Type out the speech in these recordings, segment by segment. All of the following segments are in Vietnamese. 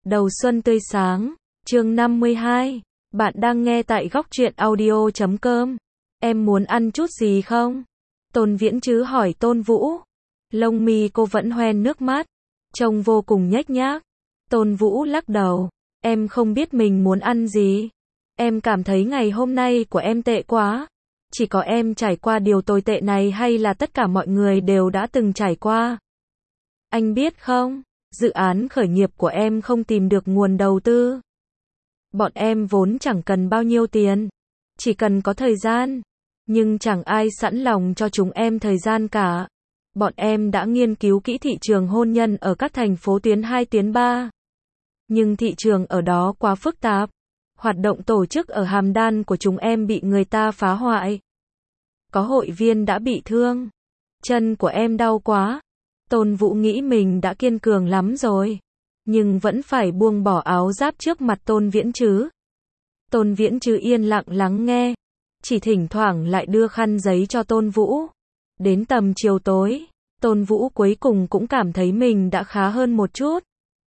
Đầu xuân tươi sáng, chương 52. Bạn đang nghe tại góc truyện audio.com. Em muốn ăn chút gì không? Tôn Viễn Chứ hỏi Tôn Vũ. Lông mi cô vẫn hoen nước mắt, trông vô cùng nhếch nhác. Tôn Vũ lắc đầu. Em không biết mình muốn ăn gì. Em cảm thấy ngày hôm nay của em tệ quá. Chỉ có em trải qua điều tồi tệ này hay là tất cả mọi người đều đã từng trải qua? Anh biết không? Dự án khởi nghiệp của em không tìm được nguồn đầu tư. Bọn em vốn chẳng cần bao nhiêu tiền, chỉ cần có thời gian. Nhưng chẳng ai sẵn lòng cho chúng em thời gian cả. Bọn em đã nghiên cứu kỹ thị trường hôn nhân ở các thành phố tuyến 2 tuyến 3. Nhưng thị trường ở đó quá phức tạp. Hoạt động tổ chức ở Hàm Đan của chúng em bị người ta phá hoại. Có hội viên đã bị thương. Chân của em đau quá. Tôn Vũ nghĩ mình đã kiên cường lắm rồi, nhưng vẫn phải buông bỏ áo giáp trước mặt Tôn Viễn Chứ. Tôn Viễn Chứ yên lặng lắng nghe, chỉ thỉnh thoảng lại đưa khăn giấy cho Tôn Vũ. Đến tầm chiều tối, Tôn Vũ cuối cùng cũng cảm thấy mình đã khá hơn một chút.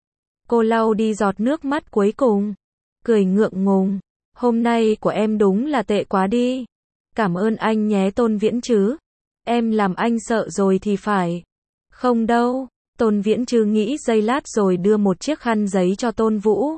Cô lau đi giọt nước mắt cuối cùng, cười ngượng ngùng. Hôm nay của em đúng là tệ quá đi. Cảm ơn anh nhé Tôn Viễn Chứ. Em làm anh sợ rồi thì phải. Không đâu, Tôn Viễn Chứ nghĩ giây lát rồi đưa một chiếc khăn giấy cho Tôn Vũ.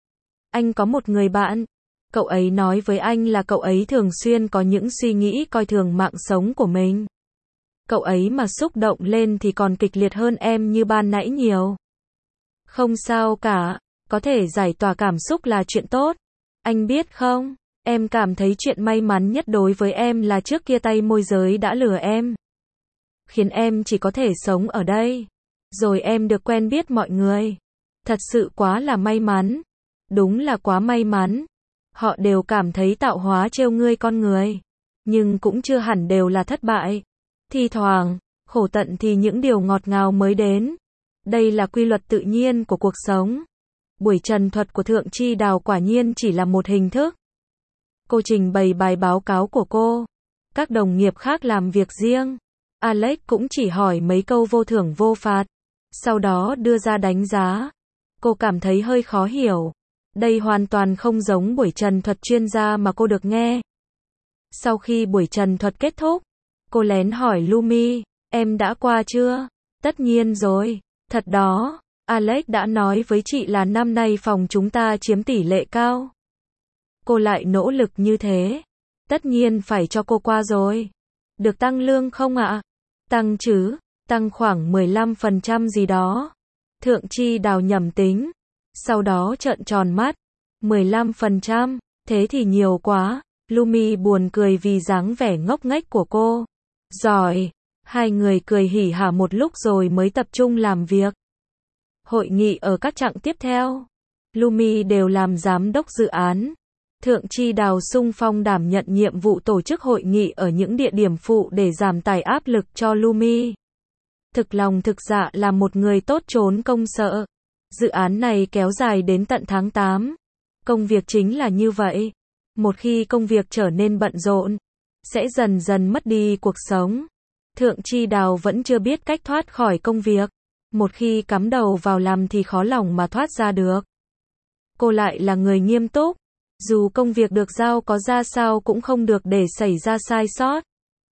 Anh có một người bạn. Cậu ấy nói với anh là cậu ấy thường xuyên có những suy nghĩ coi thường mạng sống của mình. Cậu ấy mà xúc động lên thì còn kịch liệt hơn em như ban nãy nhiều. Không sao cả, có thể giải tỏa cảm xúc là chuyện tốt. Anh biết không, em cảm thấy chuyện may mắn nhất đối với em là trước kia tay môi giới đã lừa em, khiến em chỉ có thể sống ở đây. Rồi em được quen biết mọi người. Thật sự quá là may mắn. Đúng là quá may mắn. Họ đều cảm thấy tạo hóa trêu ngươi con người. Nhưng cũng chưa hẳn đều là thất bại. Thi thoảng, khổ tận thì những điều ngọt ngào mới đến. Đây là quy luật tự nhiên của cuộc sống. Buổi trần thuật của Thượng Chi Đào quả nhiên chỉ là một hình thức. Cô trình bày bài báo cáo của cô. Các đồng nghiệp khác làm việc riêng. Alex cũng chỉ hỏi mấy câu vô thưởng vô phạt, sau đó đưa ra đánh giá. Cô cảm thấy hơi khó hiểu. Đây hoàn toàn không giống buổi trần thuật chuyên gia mà cô được nghe. Sau khi buổi trần thuật kết thúc, cô lén hỏi Lumi, em đã qua chưa? Tất nhiên rồi, thật đó, Alex đã nói với chị là năm nay phòng chúng ta chiếm tỷ lệ cao. Cô lại nỗ lực như thế, tất nhiên phải cho cô qua rồi. Được tăng lương không ạ? Tăng chứ, tăng khoảng 15% gì đó. Thượng Chi Đào nhẩm tính, sau đó trợn tròn mắt. 15%, thế thì nhiều quá. Lumi buồn cười vì dáng vẻ ngốc nghếch của cô. Giỏi, hai người cười hỉ hả một lúc rồi mới tập trung làm việc. Hội nghị ở các chặng tiếp theo, Lumi đều làm giám đốc dự án. Thượng Chi Đào xung phong đảm nhận nhiệm vụ tổ chức hội nghị ở những địa điểm phụ để giảm tải áp lực cho Lumi. Thực lòng thực dạ là một người tốt trốn công sợ. Dự án này kéo dài đến tận tháng 8. Công việc chính là như vậy. Một khi công việc trở nên bận rộn, sẽ dần dần mất đi cuộc sống. Thượng Chi Đào vẫn chưa biết cách thoát khỏi công việc. Một khi cắm đầu vào làm thì khó lòng mà thoát ra được. Cô lại là người nghiêm túc. Dù công việc được giao có ra sao cũng không được để xảy ra sai sót.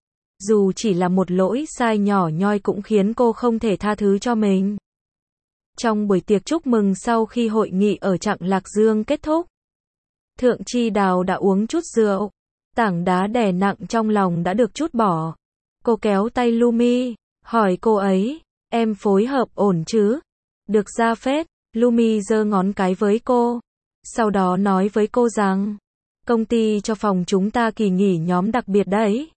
Dù chỉ là một lỗi sai nhỏ nhoi cũng khiến cô không thể tha thứ cho mình. Trong buổi tiệc chúc mừng sau khi hội nghị ở Chặng Lạc Dương kết thúc, Thượng Chi Đào đã uống chút rượu. Tảng đá đè nặng trong lòng đã được trút bỏ. Cô kéo tay Lumi, hỏi cô ấy, em phối hợp ổn chứ? Được ra phết. Lumi giơ ngón cái với cô. Sau đó nói với cô rằng, công ty cho phòng chúng ta kỳ nghỉ nhóm đặc biệt đấy.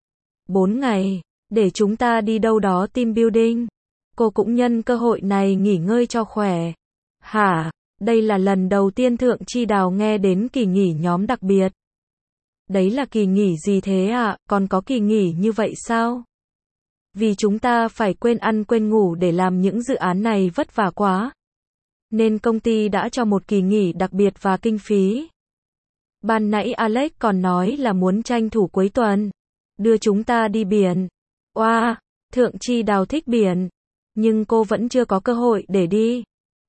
4 ngày, để chúng ta đi đâu đó team building. Cô cũng nhân cơ hội này nghỉ ngơi cho khỏe. Hả, đây là lần đầu tiên Thượng Chi Đào nghe đến kỳ nghỉ nhóm đặc biệt. Đấy là kỳ nghỉ gì thế ạ? Còn có kỳ nghỉ như vậy sao? Vì chúng ta phải quên ăn quên ngủ để làm những dự án này vất vả quá. Nên công ty đã cho một kỳ nghỉ đặc biệt và kinh phí. Ban nãy Alex còn nói là muốn tranh thủ cuối tuần đưa chúng ta đi biển. Oa, Thượng Chi Đào thích biển, nhưng cô vẫn chưa có cơ hội để đi.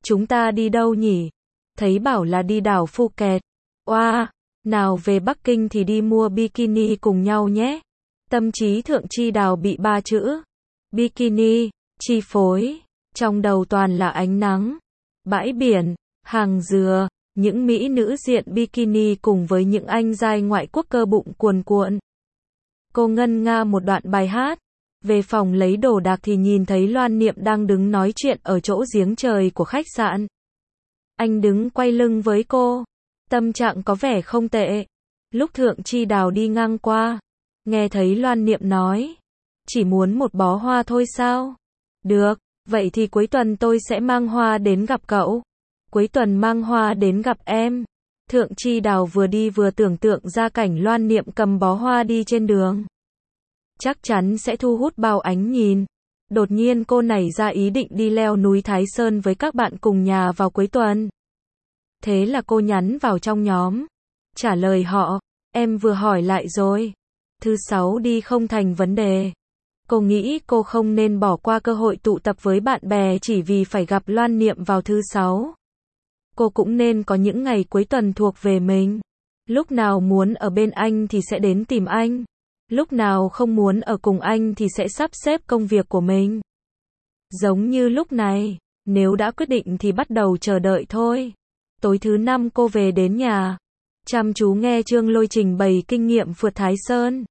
chúng ta đi đâu nhỉ? Thấy bảo là đi đảo Phuket. Oa, nào về Bắc Kinh thì đi mua bikini cùng nhau nhé. Tâm trí Thượng Chi Đào bị 3 chữ bikini chi phối, trong đầu toàn là ánh nắng, bãi biển, hàng dừa, những mỹ nữ diện bikini cùng với những anh giai ngoại quốc cơ bụng cuồn cuộn. Cô ngân nga một đoạn bài hát. Về phòng lấy đồ đạc thì nhìn thấy Loan Niệm đang đứng nói chuyện ở chỗ giếng trời của khách sạn. Anh đứng quay lưng với cô. Tâm trạng có vẻ không tệ. Lúc Thượng Chi Đào đi ngang qua, nghe thấy Loan Niệm nói, chỉ muốn một bó hoa thôi sao? Được, vậy thì cuối tuần tôi sẽ mang hoa đến gặp cậu. Cuối tuần mang hoa đến gặp em. Thượng Chi Đào vừa đi vừa tưởng tượng ra cảnh Loan Niệm cầm bó hoa đi trên đường. Chắc chắn sẽ thu hút bao ánh nhìn. Đột nhiên cô nảy ra ý định đi leo núi Thái Sơn với các bạn cùng nhà vào cuối tuần. Thế là cô nhắn vào trong nhóm. Trả lời họ, em vừa hỏi lại rồi. Thứ 6 đi không thành vấn đề. Cô nghĩ cô không nên bỏ qua cơ hội tụ tập với bạn bè chỉ vì phải gặp Loan Niệm vào thứ 6. Cô cũng nên có những ngày cuối tuần thuộc về mình. Lúc nào muốn ở bên anh thì sẽ đến tìm anh. Lúc nào không muốn ở cùng anh thì sẽ sắp xếp công việc của mình. Giống như lúc này, nếu đã quyết định thì bắt đầu chờ đợi thôi. Tối thứ 5 cô về đến nhà, chăm chú nghe Trương Lôi trình bày kinh nghiệm vượt Thái Sơn.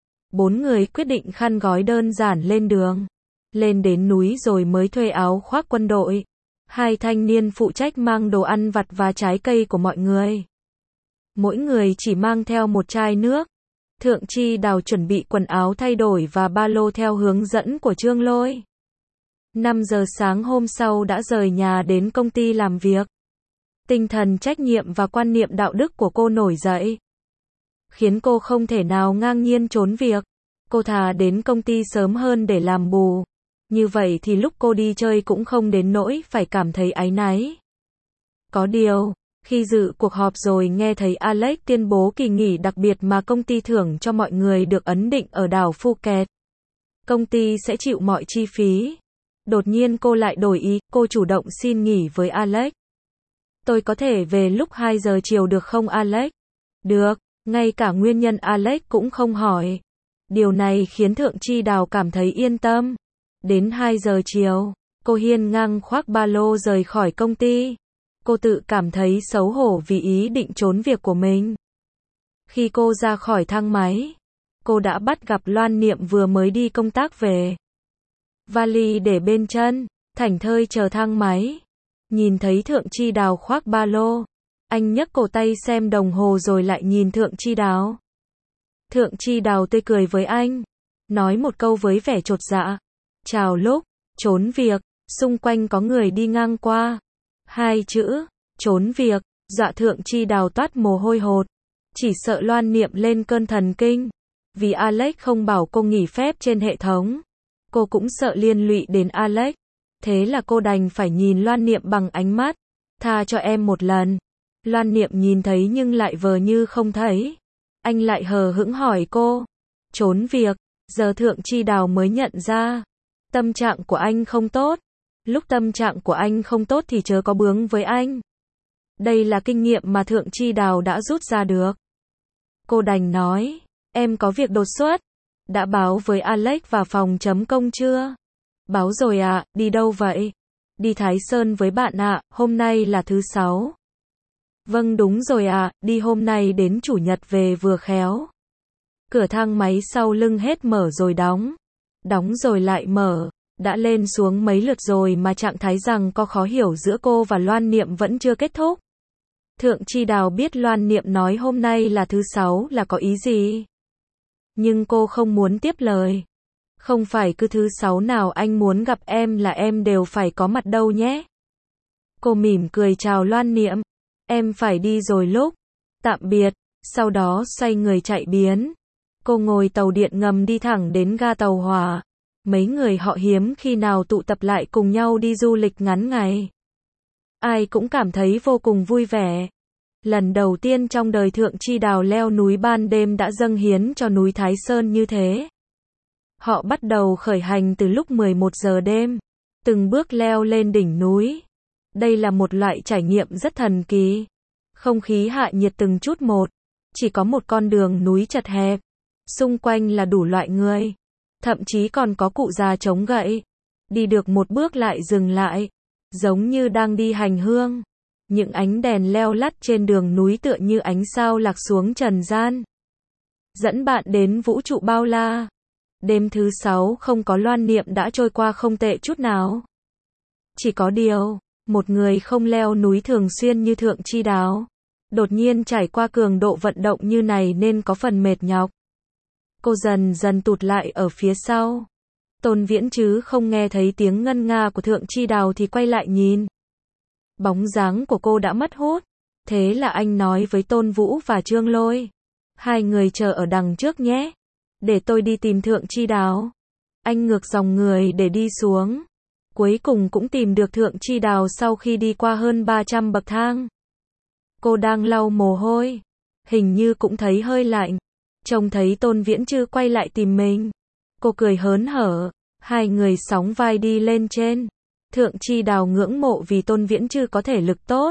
4 người quyết định khăn gói đơn giản lên đường. Lên đến núi rồi mới thuê áo khoác quân đội. 2 thanh niên phụ trách mang đồ ăn vặt và trái cây của mọi người. Mỗi người chỉ mang theo một chai nước. Thượng Chi Đào chuẩn bị quần áo thay đổi và ba lô theo hướng dẫn của Trương Lôi. 5 giờ sáng hôm sau đã rời nhà đến công ty làm việc. Tinh thần trách nhiệm và quan niệm đạo đức của cô nổi dậy, khiến cô không thể nào ngang nhiên trốn việc. Cô thà đến công ty sớm hơn để làm bù. Như vậy thì lúc cô đi chơi cũng không đến nỗi phải cảm thấy áy náy. Có điều, khi dự cuộc họp rồi nghe thấy Alex tuyên bố kỳ nghỉ đặc biệt mà công ty thưởng cho mọi người được ấn định ở đảo Phuket. Công ty sẽ chịu mọi chi phí. Đột nhiên cô lại đổi ý, cô chủ động xin nghỉ với Alex. Tôi có thể về lúc 2 giờ chiều được không Alex? Được, ngay cả nguyên nhân Alex cũng không hỏi. Điều này khiến Thượng Chi Đào cảm thấy yên tâm. Đến 2 giờ chiều, cô hiên ngang khoác ba lô rời khỏi công ty. Cô tự cảm thấy xấu hổ vì ý định trốn việc của mình. Khi cô ra khỏi thang máy, cô đã bắt gặp Loan Niệm vừa mới đi công tác về. Vali để bên chân, thảnh thơi chờ thang máy. Nhìn thấy Thượng Chi Đào khoác ba lô, anh nhấc cổ tay xem đồng hồ rồi lại nhìn Thượng Chi Đào. Thượng Chi Đào tươi cười với anh, nói một câu với vẻ chột dạ. Chào lúc, trốn việc, xung quanh có người đi ngang qua. 2 chữ, trốn việc, dọa Thượng Chi Đào toát mồ hôi hột. Chỉ sợ Loan Niệm lên cơn thần kinh. Vì Alex không bảo cô nghỉ phép trên hệ thống. Cô cũng sợ liên lụy đến Alex. Thế là cô đành phải nhìn Loan Niệm bằng ánh mắt. Tha cho em một lần. Loan Niệm nhìn thấy nhưng lại vờ như không thấy. Anh lại hờ hững hỏi cô. Trốn việc, giờ Thượng Chi Đào mới nhận ra. Tâm trạng của anh không tốt. Lúc tâm trạng của anh không tốt thì chớ có bướng với anh. Đây là kinh nghiệm mà Thượng Chi Đào đã rút ra được. Cô đành nói, em có việc đột xuất. Đã báo với Alex và phòng chấm công chưa? Báo rồi ạ, đi đâu vậy? Đi Thái Sơn với bạn ạ, hôm nay là thứ 6. Vâng đúng rồi ạ, đi hôm nay đến chủ nhật về vừa khéo. Cửa thang máy sau lưng hết mở rồi đóng. Đóng rồi lại mở. Đã lên xuống mấy lượt rồi mà trạng thái rằng có khó hiểu giữa cô và Loan Niệm vẫn chưa kết thúc. Thượng Chi Đào biết Loan Niệm nói hôm nay là thứ 6 là có ý gì. Nhưng cô không muốn tiếp lời. Không phải cứ thứ 6 nào anh muốn gặp em là em đều phải có mặt đâu nhé. Cô mỉm cười chào Loan Niệm. Em phải đi rồi lúc. Tạm biệt. Sau đó xoay người chạy biến. Cô ngồi tàu điện ngầm đi thẳng đến ga tàu hỏa. Mấy người họ hiếm khi nào tụ tập lại cùng nhau đi du lịch ngắn ngày. Ai cũng cảm thấy vô cùng vui vẻ. Lần đầu tiên trong đời Thượng Chi Đào leo núi ban đêm đã dâng hiến cho núi Thái Sơn như thế. Họ bắt đầu khởi hành từ lúc 11 giờ đêm. Từng bước leo lên đỉnh núi. Đây là một loại trải nghiệm rất thần kỳ. Không khí hạ nhiệt từng chút một. Chỉ có một con đường núi chật hẹp. Xung quanh là đủ loại người. Thậm chí còn có cụ già chống gậy. Đi được một bước lại dừng lại. Giống như đang đi hành hương. Những ánh đèn leo lắt trên đường núi tựa như ánh sao lạc xuống trần gian. Dẫn bạn đến vũ trụ bao la. Đêm thứ 6 không có loan niệm đã trôi qua không tệ chút nào. Chỉ có điều, một người không leo núi thường xuyên như Thượng Chi Đào. Đột nhiên trải qua cường độ vận động như này nên có phần mệt nhọc. Cô dần dần tụt lại ở phía sau. Tôn Viễn chứ không nghe thấy tiếng ngân nga của Thượng Chi Đào thì quay lại nhìn. Bóng dáng của cô đã mất hút. Thế là anh nói với Tôn Vũ và Trương Lôi. Hai người chờ ở đằng trước nhé. Để tôi đi tìm Thượng Chi Đào. Anh ngược dòng người để đi xuống. Cuối cùng cũng tìm được Thượng Chi Đào sau khi đi qua hơn 300 bậc thang. Cô đang lau mồ hôi. Hình như cũng thấy hơi lạnh. Trông thấy Tôn Viễn Chư quay lại tìm mình. Cô cười hớn hở. Hai người sóng vai đi lên trên. Thượng Chi Đào ngưỡng mộ vì Tôn Viễn Chư có thể lực tốt.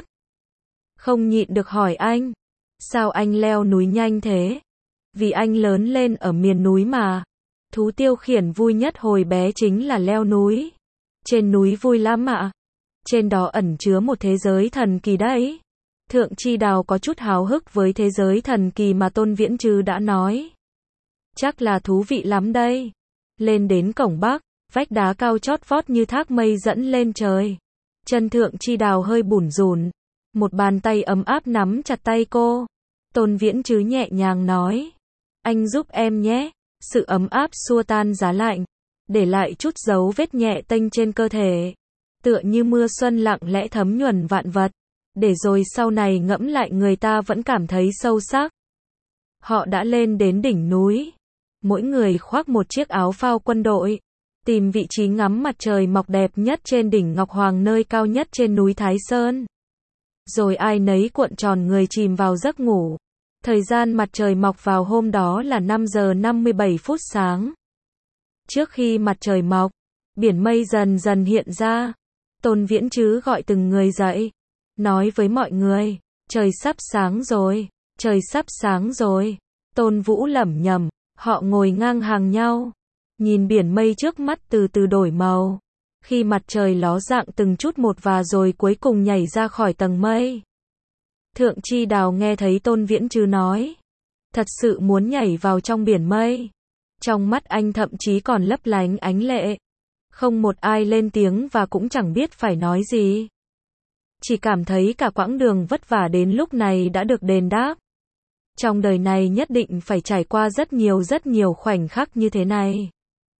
Không nhịn được hỏi anh. Sao anh leo núi nhanh thế? Vì anh lớn lên ở miền núi mà. Thú tiêu khiển vui nhất hồi bé chính là leo núi. Trên núi vui lắm ạ. Trên đó ẩn chứa một thế giới thần kỳ đấy. Thượng Chi Đào có chút háo hức với thế giới thần kỳ mà Tôn Viễn Chư đã nói. Chắc là thú vị lắm đây. Lên đến cổng Bắc, vách đá cao chót vót như thác mây dẫn lên trời. Chân Thượng Chi Đào hơi bủn rủn. Một bàn tay ấm áp nắm chặt tay cô. Tôn Viễn Chư nhẹ nhàng nói. Anh giúp em nhé. Sự ấm áp xua tan giá lạnh. Để lại chút dấu vết nhẹ tênh trên cơ thể. Tựa như mưa xuân lặng lẽ thấm nhuần vạn vật. Để rồi sau này ngẫm lại người ta vẫn cảm thấy sâu sắc. Họ đã lên đến đỉnh núi. Mỗi người khoác một chiếc áo phao quân đội. Tìm vị trí ngắm mặt trời mọc đẹp nhất trên đỉnh Ngọc Hoàng nơi cao nhất trên núi Thái Sơn. Rồi ai nấy cuộn tròn người chìm vào giấc ngủ. Thời gian mặt trời mọc vào hôm đó là 5 giờ 57 phút sáng. Trước khi mặt trời mọc, biển mây dần dần hiện ra. Tôn Viễn Chứ gọi từng người dậy. Nói với mọi người, trời sắp sáng rồi, trời sắp sáng rồi. Tôn Vũ lẩm nhẩm, họ ngồi ngang hàng nhau. Nhìn biển mây trước mắt từ từ đổi màu. Khi mặt trời ló dạng từng chút một và rồi cuối cùng nhảy ra khỏi tầng mây. Thượng Chi Đào nghe thấy Tôn Viễn Chứ nói. Thật sự muốn nhảy vào trong biển mây. Trong mắt anh thậm chí còn lấp lánh ánh lệ. Không một ai lên tiếng và cũng chẳng biết phải nói gì. Chỉ cảm thấy cả quãng đường vất vả đến lúc này đã được đền đáp. Trong đời này nhất định phải trải qua rất nhiều khoảnh khắc như thế này.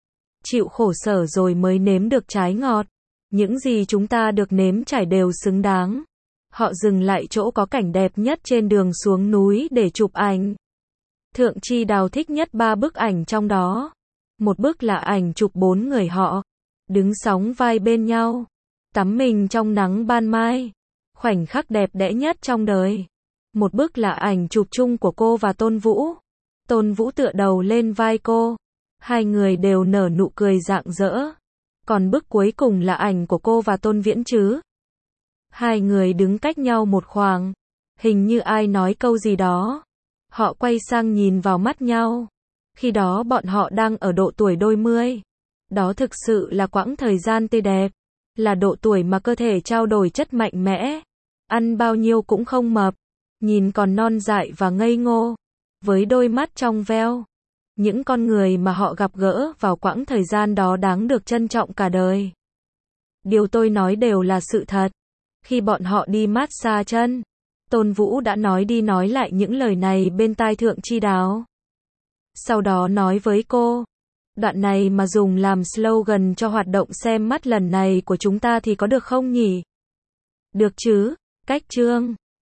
Chịu khổ sở rồi mới nếm được trái ngọt. Những gì chúng ta được nếm trải đều xứng đáng. Họ dừng lại chỗ có cảnh đẹp nhất trên đường xuống núi để chụp ảnh. Thượng Chi Đào thích nhất 3 bức ảnh trong đó. Một bức là ảnh chụp 4 người họ. Đứng sóng vai bên nhau. Tắm mình trong nắng ban mai. Khoảnh khắc đẹp đẽ nhất trong đời. Một bức là ảnh chụp chung của cô và Tôn Vũ. Tôn Vũ tựa đầu lên vai cô. Hai người đều nở nụ cười rạng rỡ. Còn bức cuối cùng là ảnh của cô và Tôn Viễn Chứ. Hai người đứng cách nhau một khoảng. Hình như ai nói câu gì đó. Họ quay sang nhìn vào mắt nhau. Khi đó bọn họ đang ở độ tuổi đôi mươi. Đó thực sự là quãng thời gian tươi đẹp. Là độ tuổi mà cơ thể trao đổi chất mạnh mẽ. Ăn bao nhiêu cũng không mập. Nhìn còn non dại và ngây ngô. Với đôi mắt trong veo. Những con người mà họ gặp gỡ vào quãng thời gian đó đáng được trân trọng cả đời. Điều tôi nói đều là sự thật. Khi bọn họ đi massage chân, Tôn Vũ đã nói đi nói lại những lời này bên tai Thượng Chi Đào. Sau đó nói với cô, đoạn này mà dùng làm slogan cho hoạt động xem mắt lần này của chúng ta thì có được không nhỉ? Được chứ, cách chương.